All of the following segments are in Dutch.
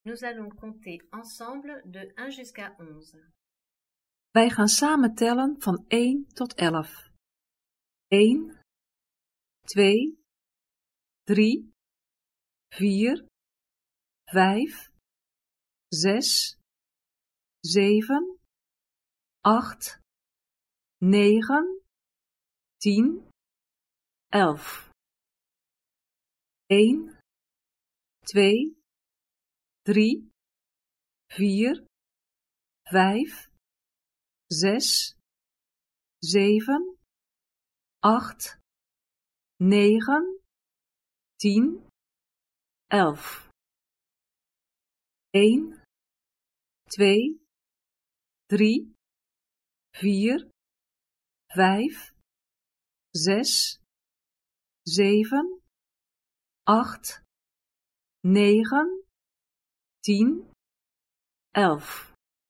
Nous allons compter ensemble de 1 jusqu'à 11. Wij gaan samen tellen van 1 tot 11. 1, 2, 3, 4, 5, 6, 7, 8, 9, 10, 11. 1, 2, 3, 4, 5, 6, 7, 8, 9, 10, 11. 1, 2, 3, 4, 5, 6, 7, 8, 9, 10, 11.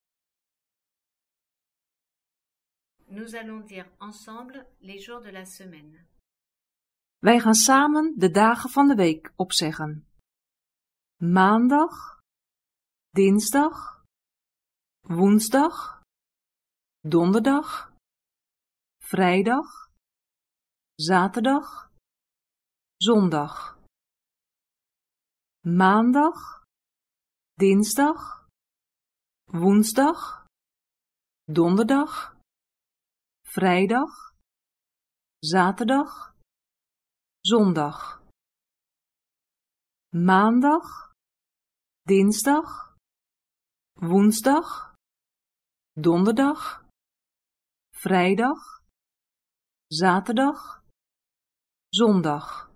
Nous allons dire ensemble les jours de la semaine. Wij gaan samen de dagen van de week opzeggen. Maandag, dinsdag, woensdag, donderdag, vrijdag, zaterdag, zondag. Maandag, dinsdag, woensdag, donderdag, vrijdag, zaterdag, zondag. Maandag, dinsdag, woensdag, donderdag, vrijdag, zaterdag, zondag.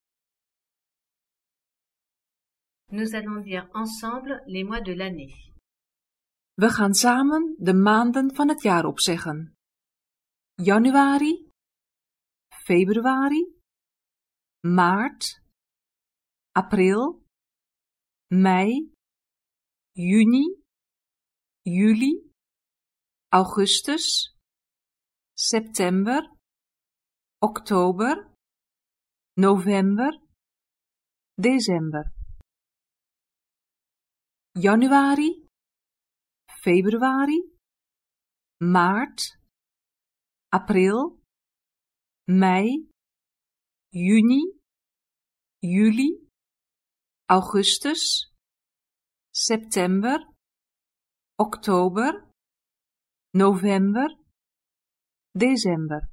Nous allons dire ensemble les mois de l'année. We gaan samen de maanden van het jaar opzeggen. Januari, februari, maart, april, mei, juni, juli, augustus, september, oktober, november, december. Januari, februari, maart, april, mei, juni, juli, augustus, september, oktober, november, december.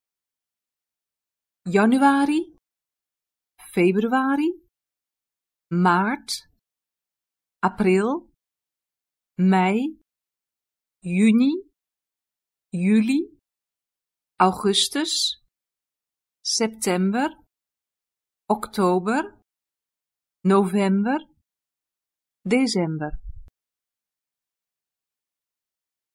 Januari, februari, maart, april, mei, juni, juli, augustus, september, oktober, november, december.